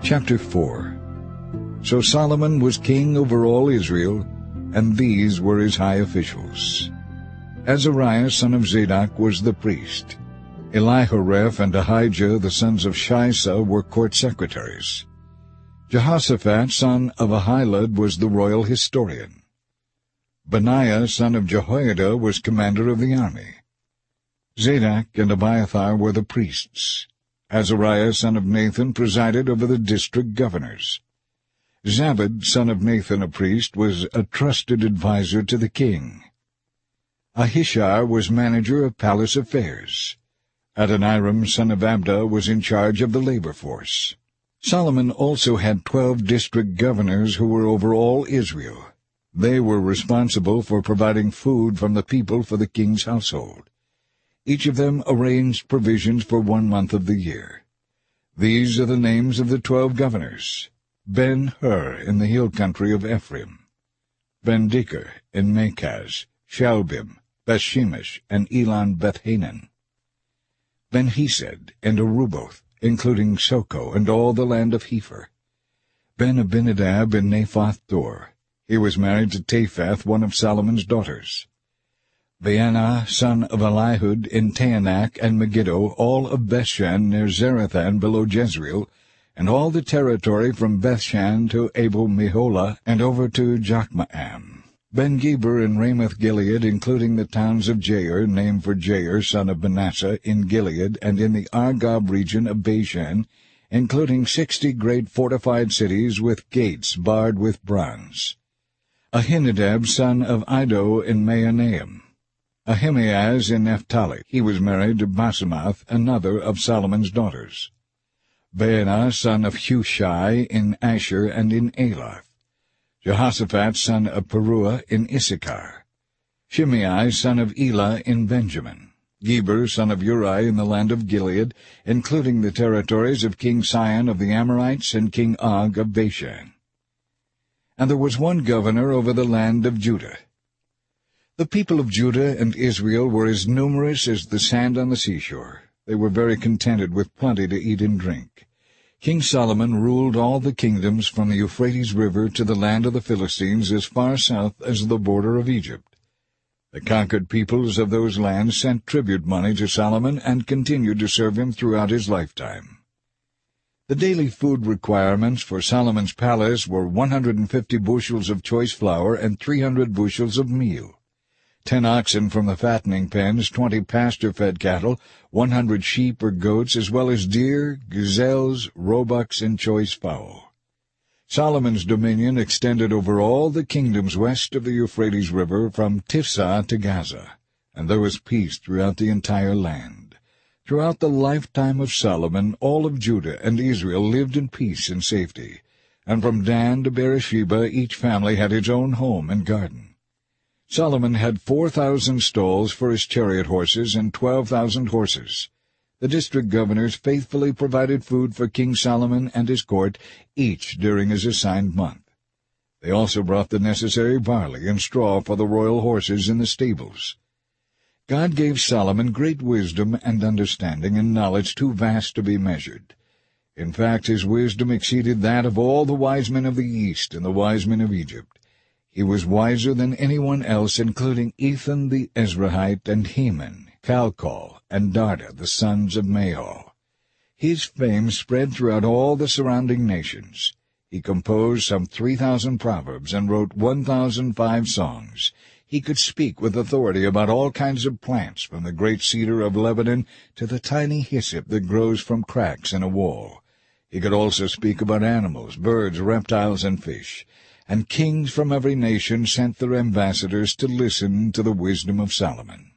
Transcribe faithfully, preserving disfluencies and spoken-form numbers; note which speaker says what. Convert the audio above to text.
Speaker 1: Chapter four. So Solomon was king over all Israel, and these were his high officials. Azariah son of Zadok was the priest. Elihoreph and Ahijah the sons of Shisa were court secretaries. Jehoshaphat son of Ahilud was the royal historian. Benaiah son of Jehoiada was commander of the army. Zadok and Abiathar were the priests. Azariah son of Nathan presided over the district governors. Zabad son of Nathan a priest was a trusted adviser to the king. Ahishar was manager of palace affairs. Adoniram son of Abda was in charge of the labor force. Solomon also had twelve district governors who were over all Israel. They were responsible for providing food from the people for the king's household. Each of them arranged provisions for one month of the year. These are the names of the twelve governors: Ben-Hur in the hill country of Ephraim, Ben-Deker in Makaz, Shalbim, Bethshemesh, and Elon Bethhanan, Ben-Hesed and Aruboth, including Soko and all the land of Hepher, Ben-Abinadab in Naphoth Dor. He was married to Taphath, one of Solomon's daughters. Baanah son of Elihud in Taanach and Megiddo, all of Bethshan near Zarethan below Jezreel, and all the territory from Bethshan to Abel-Meholah and over to Jokmeam. Ben-Geber in Ramoth-Gilead, including the towns of Jair, named for Jair son of Manasseh, in Gilead and in the Argob region of Bashan, including sixty great fortified cities with gates barred with bronze. Ahinadab son of Iddo in Mahanaim. Ahimaaz in Naphtali. He was married to Basemath, another of Solomon's daughters. Baanah son of Hushai in Asher and in Elath. Jehoshaphat son of Peruah in Issachar. Shimei son of Elah in Benjamin. Geber son of Uri in the land of Gilead, including the territories of King Sihon of the Amorites and King Og of Bashan. And there was one governor over the land of Judah. The people of Judah and Israel were as numerous as the sand on the seashore. They were very contented with plenty to eat and drink. King Solomon ruled all the kingdoms from the Euphrates River to the land of the Philistines as far south as the border of Egypt. The conquered peoples of those lands sent tribute money to Solomon and continued to serve him throughout his lifetime. The daily food requirements for Solomon's palace were one hundred fifty bushels of choice flour and three hundred bushels of meal. Ten oxen from the fattening pens, twenty pasture-fed cattle, one hundred sheep or goats, as well as deer, gazelles, roebucks, and choice fowl. Solomon's dominion extended over all the kingdoms west of the Euphrates River from Tiphsah to Gaza, and there was peace throughout the entire land. Throughout the lifetime of Solomon, all of Judah and Israel lived in peace and safety, and from Dan to Beersheba each family had its own home and garden. Solomon had four thousand stalls for his chariot horses and twelve thousand horses. The district governors faithfully provided food for King Solomon and his court, each during his assigned month. They also brought the necessary barley and straw for the royal horses in the stables. God gave Solomon great wisdom and understanding and knowledge too vast to be measured. In fact, his wisdom exceeded that of all the wise men of the East and the wise men of Egypt. He was wiser than anyone else, including Ethan the Ezrahite and Heman, Calcol, and Darda, the sons of Mahol. His fame spread throughout all the surrounding nations. He composed some three thousand proverbs and wrote one thousand five songs. He could speak with authority about all kinds of plants, from the great cedar of Lebanon to the tiny hyssop that grows from cracks in a wall. He could also speak about animals, birds, reptiles, and fish. And kings from every nation sent their ambassadors to listen to the wisdom of Solomon.